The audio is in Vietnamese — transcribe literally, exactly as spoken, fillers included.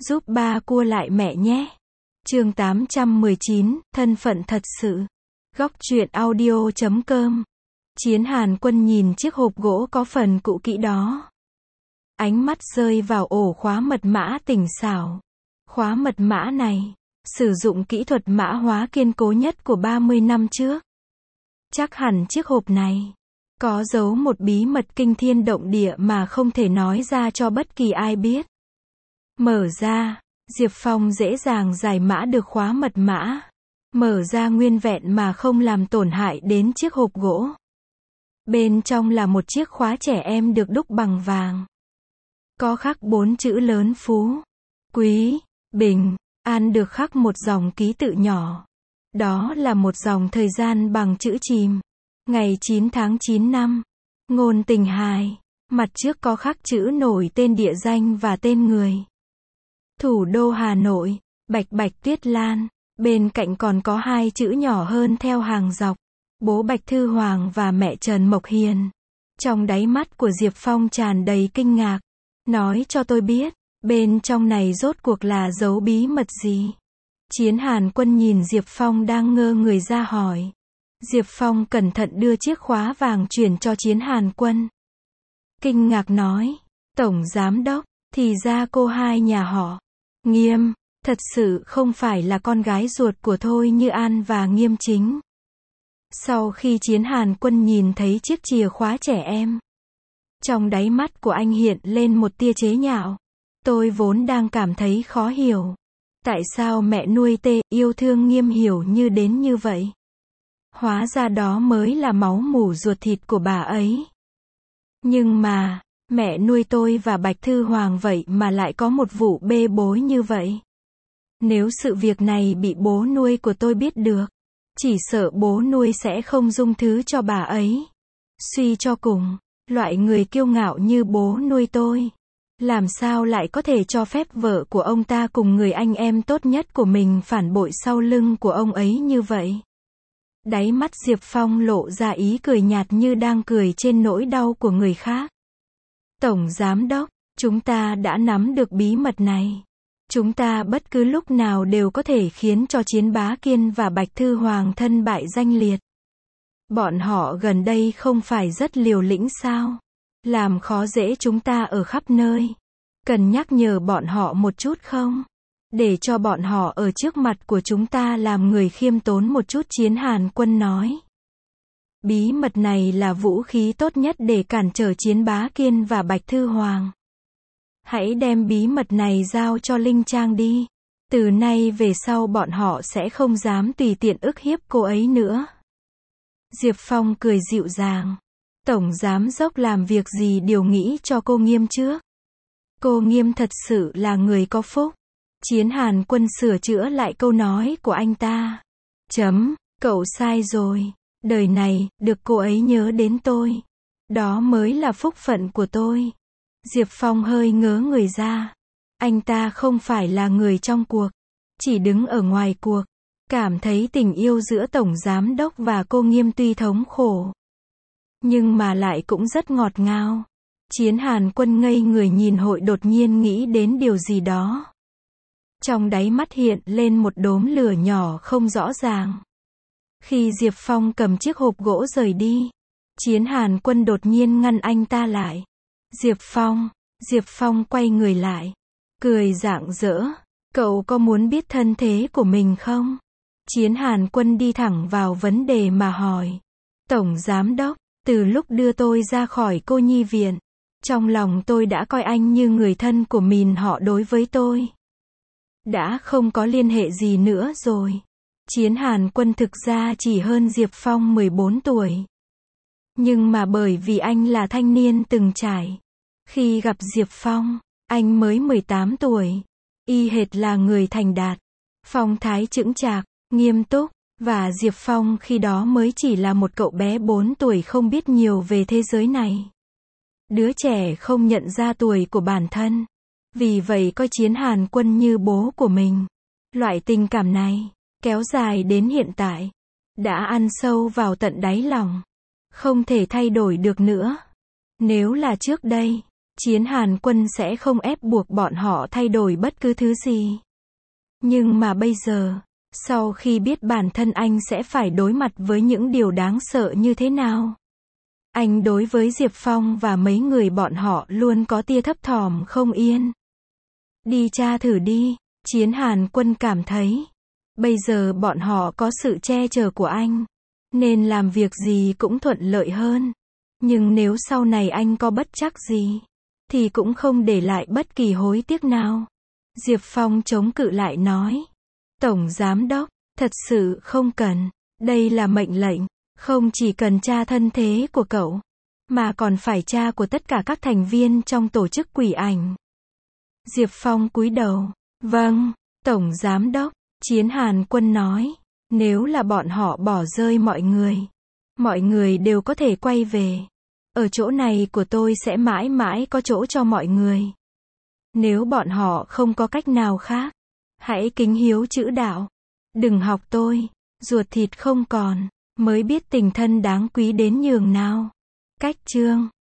Giúp ba cua lại mẹ nhé. Chương tám trăm mười chín, thân phận thật sự. Góc truyện audio chấm com. Chiến Hàn Quân nhìn chiếc hộp gỗ có phần cũ kỹ đó. Ánh mắt rơi vào ổ khóa mật mã tinh xảo. Khóa mật mã này, sử dụng kỹ thuật mã hóa kiên cố nhất của ba mươi năm trước. Chắc hẳn chiếc hộp này có giấu một bí mật kinh thiên động địa mà không thể nói ra cho bất kỳ ai biết. Mở ra, Diệp Phong dễ dàng giải mã được khóa mật mã. Mở ra nguyên vẹn mà không làm tổn hại đến chiếc hộp gỗ. Bên trong là một chiếc khóa trẻ em được đúc bằng vàng. Có khắc bốn chữ lớn Phú, Quý, Bình, An, được khắc một dòng ký tự nhỏ. Đó là một dòng thời gian bằng chữ chìm. Ngày chín tháng chín năm. Ngôn tình hài. Mặt trước có khắc chữ nổi tên địa danh và tên người. Thủ đô Hà Nội, Bạch Bạch Tuyết Lan. Bên cạnh còn có hai chữ nhỏ hơn theo hàng dọc. Bố Bạch Thư Hoàng và mẹ Trần Mộc Hiền. Trong đáy mắt của Diệp Phong tràn đầy kinh ngạc. Nói cho tôi biết, bên trong này rốt cuộc là giấu bí mật gì? Chiến Hàn Quân nhìn Diệp Phong đang ngơ người ra hỏi. Diệp Phong cẩn thận đưa chiếc khóa vàng chuyển cho Chiến Hàn Quân. Kinh ngạc nói, Tổng Giám Đốc, thì ra cô hai nhà họ Nghiêm, thật sự không phải là con gái ruột của Thôi Như An và Nghiêm Chính. Sau khi Chiến Hàn Quân nhìn thấy chiếc chìa khóa trẻ em, trong đáy mắt của anh hiện lên một tia chế nhạo. Tôi vốn đang cảm thấy khó hiểu. Tại sao mẹ nuôi Tê yêu thương Nghiêm Hiểu như đến như vậy? Hóa ra đó mới là máu mủ ruột thịt của bà ấy. Nhưng mà, mẹ nuôi tôi và Bạch Thư Hoàng vậy mà lại có một vụ bê bối như vậy. Nếu sự việc này bị bố nuôi của tôi biết được, chỉ sợ bố nuôi sẽ không dung thứ cho bà ấy. Suy cho cùng, loại người kiêu ngạo như bố nuôi tôi, làm sao lại có thể cho phép vợ của ông ta cùng người anh em tốt nhất của mình phản bội sau lưng của ông ấy như vậy? Đáy mắt Diệp Phong lộ ra ý cười nhạt như đang cười trên nỗi đau của người khác. Tổng Giám Đốc, chúng ta đã nắm được bí mật này. Chúng ta bất cứ lúc nào đều có thể khiến cho Chiến Bá Kiên và Bạch Thư Hoàng thân bại danh liệt. Bọn họ gần đây không phải rất liều lĩnh sao? Làm khó dễ chúng ta ở khắp nơi. Cần nhắc nhở bọn họ một chút không? Để cho bọn họ ở trước mặt của chúng ta làm người khiêm tốn một chút, Chiến Hàn Quân nói. Bí mật này là vũ khí tốt nhất để cản trở Chiến Bá Kiên và Bạch Thư Hoàng. Hãy đem bí mật này giao cho Linh Trang đi. Từ nay về sau bọn họ sẽ không dám tùy tiện ức hiếp cô ấy nữa. Diệp Phong cười dịu dàng. Tổng Giám Đốc làm việc gì điều nghĩ cho cô Nghiêm trước. Cô Nghiêm thật sự là người có phúc. Chiến Hàn Quân sửa chữa lại câu nói của anh ta. Chấm, cậu sai rồi. Đời này, được cô ấy nhớ đến tôi. Đó mới là phúc phận của tôi. Diệp Phong hơi ngớ người ra. Anh ta không phải là người trong cuộc. Chỉ đứng ở ngoài cuộc. Cảm thấy tình yêu giữa Tổng Giám Đốc và cô Nghiêm tuy thống khổ, nhưng mà lại cũng rất ngọt ngào. Chiến Hàn Quân ngây người nhìn hội, đột nhiên nghĩ đến điều gì đó. Trong đáy mắt hiện lên một đốm lửa nhỏ không rõ ràng. Khi Diệp Phong cầm chiếc hộp gỗ rời đi, Chiến Hàn Quân đột nhiên ngăn anh ta lại. Diệp Phong, Diệp Phong quay người lại, cười rạng rỡ. Cậu có muốn biết thân thế của mình không? Chiến Hàn Quân đi thẳng vào vấn đề mà hỏi. Tổng Giám Đốc, từ lúc đưa tôi ra khỏi cô nhi viện, trong lòng tôi đã coi anh như người thân của mình, họ đối với tôi đã không có liên hệ gì nữa rồi. Chiến Hàn Quân thực ra chỉ hơn Diệp Phong mười bốn tuổi. Nhưng mà bởi vì anh là thanh niên từng trải, khi gặp Diệp Phong, anh mới mười tám tuổi. Y hệt là người thành đạt, phong thái chững chạc, nghiêm túc, và Diệp Phong khi đó mới chỉ là một cậu bé bốn tuổi không biết nhiều về thế giới này. Đứa trẻ không nhận ra tuổi của bản thân. Vì vậy coi Chiến Hàn Quân như bố của mình. Loại tình cảm này, kéo dài đến hiện tại, đã ăn sâu vào tận đáy lòng. Không thể thay đổi được nữa. Nếu là trước đây, Chiến Hàn Quân sẽ không ép buộc bọn họ thay đổi bất cứ thứ gì. Nhưng mà bây giờ, sau khi biết bản thân anh sẽ phải đối mặt với những điều đáng sợ như thế nào, anh đối với Diệp Phong và mấy người bọn họ luôn có tia thấp thỏm không yên. Đi tra thử đi, Chiến Hàn Quân cảm thấy. Bây giờ bọn họ có sự che chở của anh, nên làm việc gì cũng thuận lợi hơn. Nhưng nếu sau này anh có bất trắc gì, thì cũng không để lại bất kỳ hối tiếc nào. Diệp Phong chống cự lại nói. Tổng Giám Đốc, thật sự không cần. Đây là mệnh lệnh. Không chỉ cần tra thân thế của cậu, mà còn phải tra của tất cả các thành viên trong tổ chức Quỷ Ảnh. Diệp Phong cúi đầu. Vâng, Tổng Giám Đốc. Chiến Hàn Quân nói. Nếu là bọn họ bỏ rơi mọi người, mọi người đều có thể quay về. Ở chỗ này của tôi sẽ mãi mãi có chỗ cho mọi người. Nếu bọn họ không có cách nào khác, hãy kính hiếu chữ đạo. Đừng học tôi, ruột thịt không còn, mới biết tình thân đáng quý đến nhường nào. Cách chương